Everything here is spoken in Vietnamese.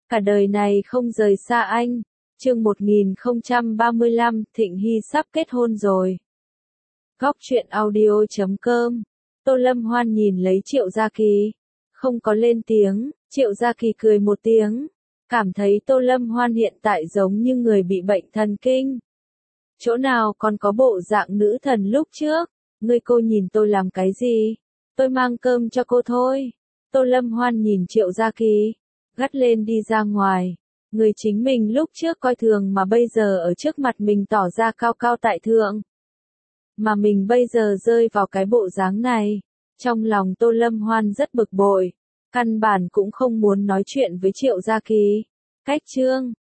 Cả đời này không rời xa anh. Chương 1035, Thịnh Hy sắp kết hôn rồi. Góc truyện audio.com. Tô Lâm Hoan nhìn lấy Triệu Gia Kỳ, không có lên tiếng. Triệu Gia Kỳ cười một tiếng, cảm thấy Tô Lâm Hoan hiện tại giống như người bị bệnh thần kinh. Chỗ nào còn có bộ dạng nữ thần lúc trước. Cô nhìn tôi làm cái gì? Tôi mang cơm cho cô thôi. Tô Lâm Hoan nhìn Triệu Gia Kỳ, gắt lên đi ra ngoài. Người chính mình lúc trước coi thường mà bây giờ ở trước mặt mình tỏ ra cao cao tại thượng. Mà mình bây giờ rơi vào cái bộ dáng này. Trong lòng Tô Lâm Hoan rất bực bội. Căn bản cũng không muốn nói chuyện với Triệu Gia Kỳ. Cách chương